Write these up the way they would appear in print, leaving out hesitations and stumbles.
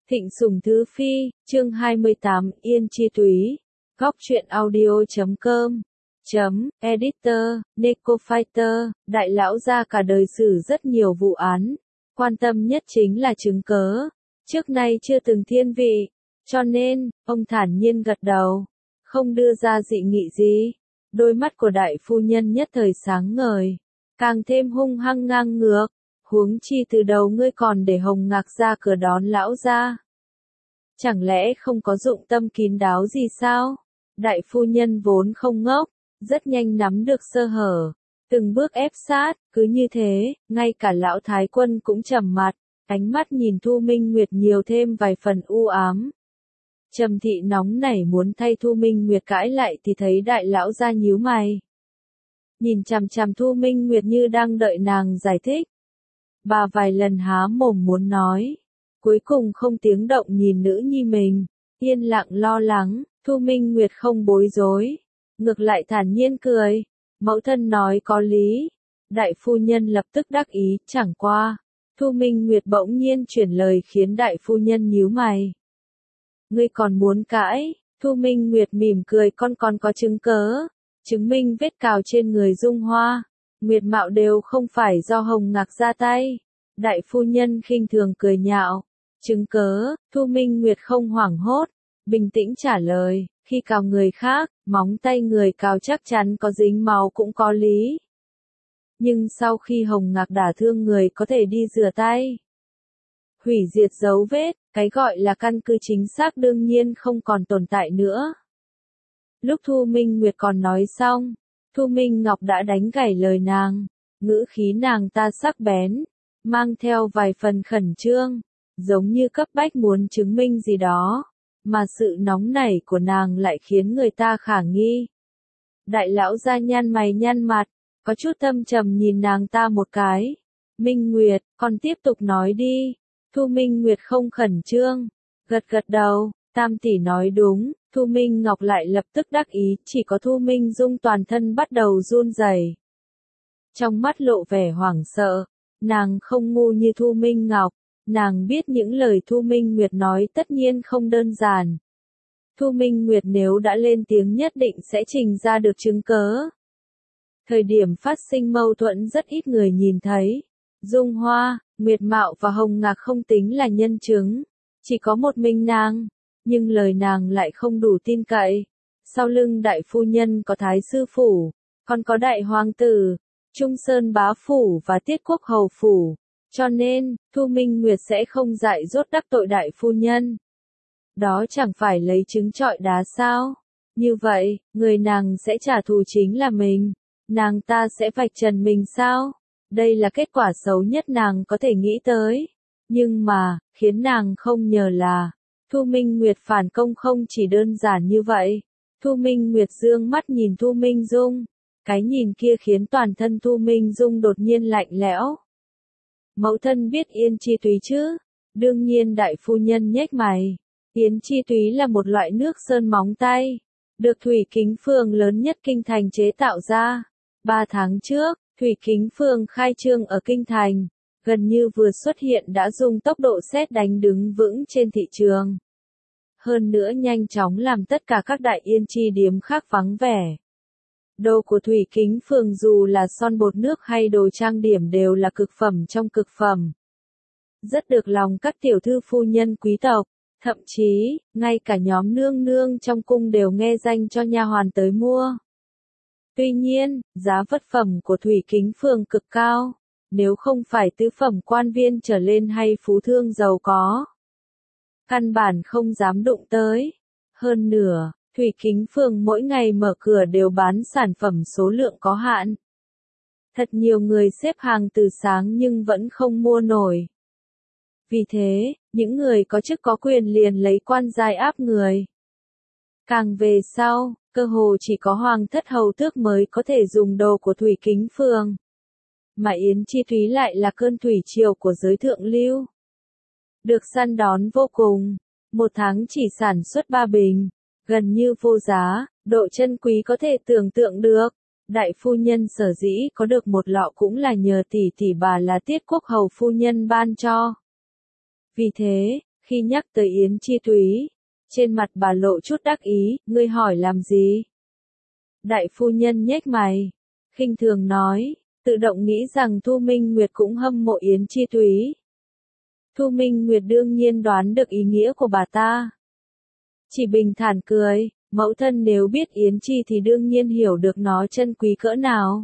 Thịnh Sùng Thứ Phi, chương 28, Yên Chi Túy, góc truyện audio.com, editor, Neko Fighter, đại lão gia cả đời xử rất nhiều vụ án, quan tâm nhất chính là chứng cớ, trước nay chưa từng thiên vị, cho nên, ông thản nhiên gật đầu, không đưa ra dị nghị gì, đôi mắt của đại phu nhân nhất thời sáng ngời, càng thêm hung hăng ngang ngược. Huống chi từ đầu ngươi còn để Hồng Ngạc ra cửa đón lão ra. Chẳng lẽ không có dụng tâm kín đáo gì sao? Đại phu nhân vốn không ngốc, rất nhanh nắm được sơ hở, từng bước ép sát, cứ như thế, ngay cả lão thái quân cũng trầm mặt, ánh mắt nhìn Thu Minh Nguyệt nhiều thêm vài phần u ám. Trầm thị nóng nảy muốn thay Thu Minh Nguyệt cãi lại thì thấy đại lão ra nhíu mày. Nhìn chằm chằm Thu Minh Nguyệt như đang đợi nàng giải thích. Bà vài lần há mồm muốn nói, cuối cùng không tiếng động nhìn nữ nhi mình, yên lặng lo lắng, Thu Minh Nguyệt không bối rối, ngược lại thản nhiên cười, mẫu thân nói có lý, đại phu nhân lập tức đắc ý, chẳng qua, Thu Minh Nguyệt bỗng nhiên chuyển lời khiến đại phu nhân nhíu mày. Ngươi còn muốn cãi, Thu Minh Nguyệt mỉm cười con còn có chứng cớ, chứng minh vết cào trên người Dung Hoa. Nguyệt Mạo đều không phải do Hồng Ngạc ra tay. Đại phu nhân khinh thường cười nhạo. Chứng cớ, Thu Minh Nguyệt không hoảng hốt, bình tĩnh trả lời, khi cào người khác, móng tay người cào chắc chắn có dính máu cũng có lý. Nhưng sau khi Hồng Ngạc đả thương người có thể đi rửa tay. Hủy diệt dấu vết, cái gọi là căn cứ chính xác đương nhiên không còn tồn tại nữa. Lúc Thu Minh Nguyệt còn nói xong, Thu Minh Ngọc đã đánh gãy lời nàng, ngữ khí nàng ta sắc bén, mang theo vài phần khẩn trương, giống như cấp bách muốn chứng minh gì đó, mà sự nóng nảy của nàng lại khiến người ta khả nghi. Đại lão gia nhăn mày nhăn mặt, có chút thâm trầm nhìn nàng ta một cái. Minh Nguyệt, con tiếp tục nói đi. Thu Minh Nguyệt không khẩn trương, gật gật đầu, Tam tỷ nói đúng. Thu Minh Ngọc lại lập tức đắc ý, chỉ có Thu Minh Dung toàn thân bắt đầu run rẩy. Trong mắt lộ vẻ hoảng sợ, nàng không ngu như Thu Minh Ngọc, nàng biết những lời Thu Minh Nguyệt nói tất nhiên không đơn giản. Thu Minh Nguyệt nếu đã lên tiếng nhất định sẽ trình ra được chứng cớ. Thời điểm phát sinh mâu thuẫn rất ít người nhìn thấy. Dung Hoa, Nguyệt Mạo và Hồng Ngạc không tính là nhân chứng, chỉ có một mình nàng. Nhưng lời nàng lại không đủ tin cậy. Sau lưng đại phu nhân có Thái Sư Phủ, còn có Đại Hoàng Tử, Trung Sơn Bá Phủ và Tiết Quốc Hầu Phủ. Cho nên, Thu Minh Nguyệt sẽ không dại dốt đắc tội đại phu nhân. Đó chẳng phải lấy trứng trọi đá sao? Như vậy, người nàng sẽ trả thù chính là mình. Nàng ta sẽ vạch trần mình sao? Đây là kết quả xấu nhất nàng có thể nghĩ tới. Nhưng mà, khiến nàng không ngờ là Thu Minh Nguyệt phản công không chỉ đơn giản như vậy. Thu Minh Nguyệt dương mắt nhìn Thu Minh Dung. Cái nhìn kia khiến toàn thân Thu Minh Dung đột nhiên lạnh lẽo. Mẫu thân biết Yên Chi Túy chứ? Đương nhiên đại phu nhân nhếch mày. Yên Chi Túy là một loại nước sơn móng tay. Được Thủy Kính Phường lớn nhất kinh thành chế tạo ra. 3 tháng trước, Thủy Kính Phường khai trương ở kinh thành. Gần như vừa xuất hiện đã dùng tốc độ sét đánh đứng vững trên thị trường. Hơn nữa nhanh chóng làm tất cả các đại yên chi điếm khác vắng vẻ. Đồ của Thủy Kính Phường dù là son bột nước hay đồ trang điểm đều là cực phẩm trong cực phẩm. Rất được lòng các tiểu thư phu nhân quý tộc, thậm chí, ngay cả nhóm nương nương trong cung đều nghe danh cho nha hoàn tới mua. Tuy nhiên, giá vật phẩm của Thủy Kính Phường cực cao. Nếu không phải tứ phẩm quan viên trở lên hay phú thương giàu có, căn bản không dám đụng tới. Hơn nữa, Thủy Kính Phường mỗi ngày mở cửa đều bán sản phẩm số lượng có hạn. Thật nhiều người xếp hàng từ sáng nhưng vẫn không mua nổi. Vì thế, những người có chức có quyền liền lấy quan giai áp người. Càng về sau, cơ hồ chỉ có hoàng thất hầu tước mới có thể dùng đồ của Thủy Kính Phường. Mà Yến Chi Túy lại là cơn thủy triều của giới thượng lưu. Được săn đón vô cùng, 1 tháng chỉ sản xuất 3 bình, gần như vô giá, độ chân quý có thể tưởng tượng được. Đại phu nhân sở dĩ có được một lọ cũng là nhờ tỷ tỷ bà là Tiết Quốc Hầu phu nhân ban cho. Vì thế, Khi nhắc tới Yến Chi Thúy, trên mặt bà lộ chút đắc ý, ngươi hỏi làm gì? Đại phu nhân nhếch mày, khinh thường nói, tự động nghĩ rằng Thu Minh Nguyệt cũng hâm mộ Yến Chi Thúy. Thu Minh Nguyệt đương nhiên đoán được ý nghĩa của bà ta. Chỉ bình thản cười, mẫu thân nếu biết Yến Chi thì đương nhiên hiểu được nó chân quý cỡ nào.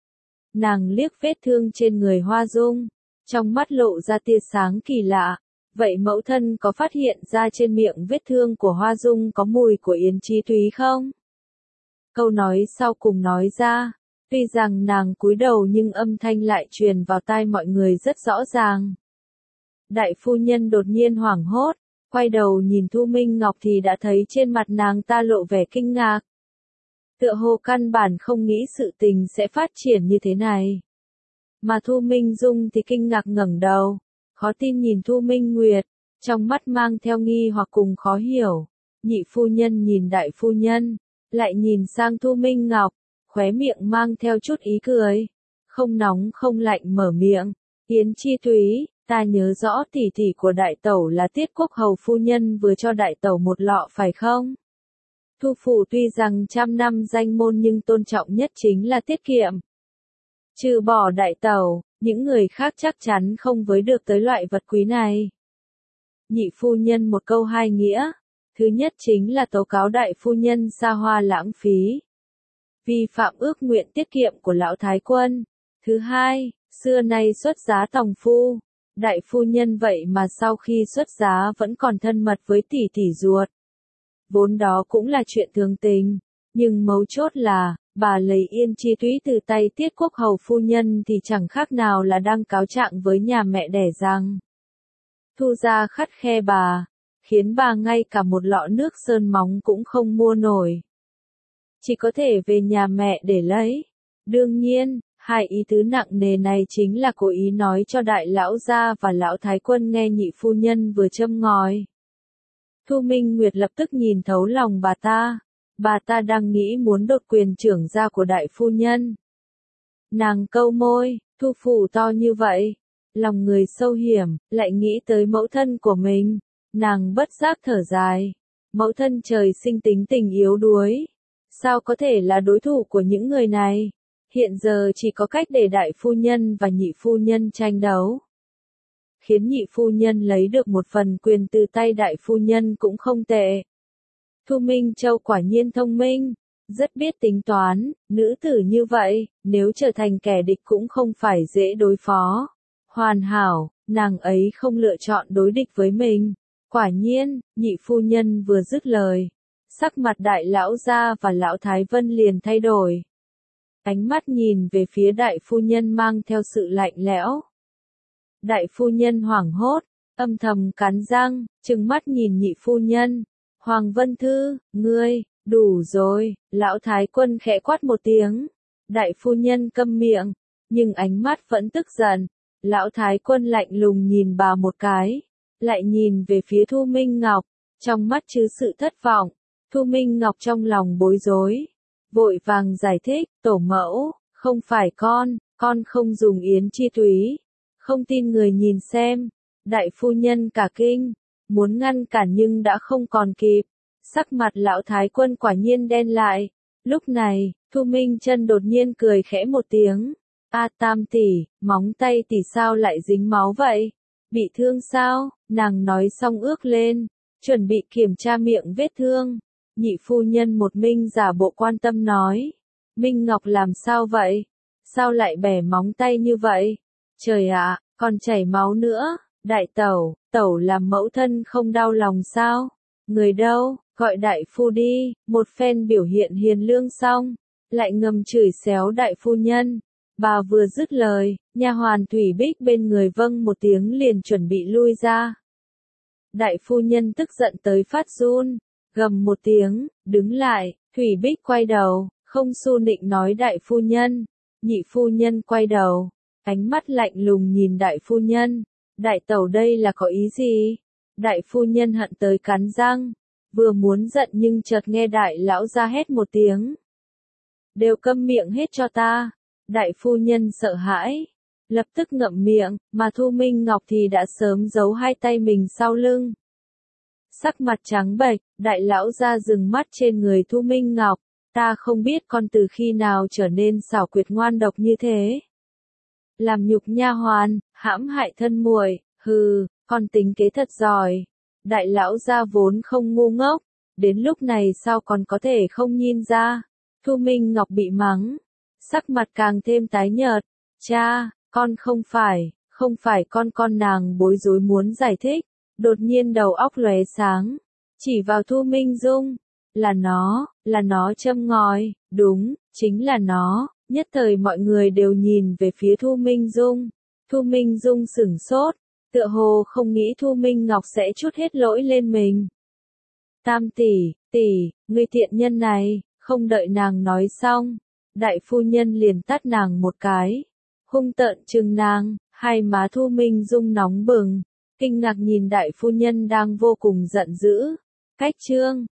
Nàng liếc vết thương trên người Hoa Dung, trong mắt lộ ra tia sáng kỳ lạ. Vậy mẫu thân có phát hiện ra trên miệng vết thương của Hoa Dung có mùi của Yến Chi Thúy không? Câu nói sau cùng nói ra, tuy rằng nàng cúi đầu nhưng âm thanh lại truyền vào tai mọi người rất rõ ràng. Đại phu nhân đột nhiên hoảng hốt, quay đầu nhìn Thu Minh Ngọc thì đã thấy trên mặt nàng ta lộ vẻ kinh ngạc. Tựa hồ căn bản không nghĩ sự tình sẽ phát triển như thế này. Mà Thu Minh Dung thì kinh ngạc ngẩng đầu, khó tin nhìn Thu Minh Nguyệt, trong mắt mang theo nghi hoặc cùng khó hiểu. Nhị phu nhân nhìn đại phu nhân, lại nhìn sang Thu Minh Ngọc, khóe miệng mang theo chút ý cười. Không nóng không lạnh mở miệng, Yến Chi Thúy, ta nhớ rõ tỷ tỷ của đại tẩu là Tiết Quốc hầu phu nhân vừa cho đại tẩu một lọ phải không? Thu phủ tuy rằng trăm năm danh môn nhưng tôn trọng nhất chính là tiết kiệm. Trừ bỏ đại tẩu, những người khác chắc chắn không với được tới loại vật quý này. Nhị phu nhân một câu hai nghĩa. Thứ nhất chính là tố cáo đại phu nhân xa hoa lãng phí, vi phạm ước nguyện tiết kiệm của lão thái quân. Thứ hai, xưa nay xuất giá tòng phu, đại phu nhân vậy mà sau khi xuất giá vẫn còn thân mật với tỷ tỷ ruột. Vốn đó cũng là chuyện thường tình, nhưng mấu chốt là, bà lấy Yên Chi Thúy từ tay Tiết Quốc hầu phu nhân thì chẳng khác nào là đang cáo trạng với nhà mẹ đẻ rằng Thu gia khắt khe bà, khiến bà ngay cả một lọ nước sơn móng cũng không mua nổi. Chỉ có thể về nhà mẹ để lấy. Đương nhiên, hai ý tứ nặng nề này chính là cố ý nói cho đại lão gia và lão thái quân nghe nhị phu nhân vừa châm ngòi. Thu Minh Nguyệt lập tức nhìn thấu lòng bà ta. Bà ta đang nghĩ muốn đột quyền trưởng gia của đại phu nhân. Nàng câu môi, Thu phủ to như vậy. Lòng người sâu hiểm, lại nghĩ tới mẫu thân của mình. Nàng bất giác thở dài. Mẫu thân trời sinh tính tình yếu đuối. Sao có thể là đối thủ của những người này? Hiện giờ chỉ có cách để đại phu nhân và nhị phu nhân tranh đấu. Khiến nhị phu nhân lấy được một phần quyền từ tay đại phu nhân cũng không tệ. Thu Minh Châu quả nhiên thông minh, rất biết tính toán, nữ tử như vậy, nếu trở thành kẻ địch cũng không phải dễ đối phó. Hoàn hảo, nàng ấy không lựa chọn đối địch với mình. Quả nhiên, nhị phu nhân vừa dứt lời, sắc mặt đại lão gia và lão thái vân liền thay đổi. Ánh mắt nhìn về phía đại phu nhân mang theo sự lạnh lẽo. Đại phu nhân hoảng hốt, âm thầm cắn răng, trừng mắt nhìn nhị phu nhân. Hoàng Vân Thư, ngươi, đủ rồi, lão thái quân khẽ quát một tiếng. Đại phu nhân câm miệng, nhưng ánh mắt vẫn tức giận. Lão thái quân lạnh lùng nhìn bà một cái, lại nhìn về phía Thu Minh Ngọc, trong mắt chứa sự thất vọng. Thu Minh Ngọc trong lòng bối rối, vội vàng giải thích, tổ mẫu, không phải con không dùng Yến Chi Thúy, không tin người nhìn xem. Đại phu nhân cả kinh, muốn ngăn cản nhưng đã không còn kịp. Sắc mặt lão thái quân quả nhiên đen lại. Lúc này, Thu Minh Chân đột nhiên cười khẽ một tiếng. A Tam tỷ, móng tay tỷ sao lại dính máu vậy? Bị thương sao? Nàng nói xong ước lên, chuẩn bị kiểm tra miệng vết thương. Nhị phu nhân một Minh giả bộ quan tâm nói. Minh Ngọc làm sao vậy? Sao lại bẻ móng tay như vậy? Trời ạ, còn chảy máu nữa. Đại tẩu làm mẫu thân không đau lòng sao? Người đâu, gọi đại phu đi. Một phen biểu hiện hiền lương xong, lại ngầm chửi xéo đại phu nhân. Bà vừa dứt lời, nha hoàn Thủy Bích bên người vâng một tiếng liền chuẩn bị lui ra. Đại phu nhân tức giận tới phát run, gầm một tiếng, đứng lại. Thủy Bích quay đầu, không su nịnh nói đại phu nhân. Nhị phu nhân quay đầu, ánh mắt lạnh lùng nhìn đại phu nhân. Đại tẩu đây là có ý gì? Đại phu nhân hận tới cắn răng, vừa muốn giận nhưng chợt nghe đại lão ra hét một tiếng. Đều câm miệng hết cho ta. Đại phu nhân sợ hãi, lập tức ngậm miệng, mà Thu Minh Ngọc thì đã sớm giấu hai tay mình sau lưng, Sắc mặt trắng bệch, đại lão ra dừng mắt trên người Thu Minh Ngọc. Ta không biết con từ khi nào trở nên xảo quyệt ngoan độc như thế. Làm nhục nha hoàn, hãm hại thân muội, hừ, con tính kế thật giỏi. Đại lão gia vốn không ngu ngốc, đến lúc này sao còn có thể không nhìn ra. Thu Minh Ngọc bị mắng, sắc mặt càng thêm tái nhợt. Cha, con không phải con nàng bối rối muốn giải thích, đột nhiên đầu óc lóe sáng, chỉ vào Thu Minh Dung, là nó châm ngòi, đúng, chính là nó. Nhất thời mọi người đều nhìn về phía Thu Minh Dung. Thu Minh Dung sửng sốt, tựa hồ không nghĩ Thu Minh Ngọc sẽ trút hết lỗi lên mình. Tam tỷ, ngươi tiện nhân này, không đợi nàng nói xong, đại phu nhân liền tát nàng một cái, hung tợn trừng nàng, hai má Thu Minh Dung nóng bừng, kinh ngạc nhìn đại phu nhân đang vô cùng giận dữ. Cách chương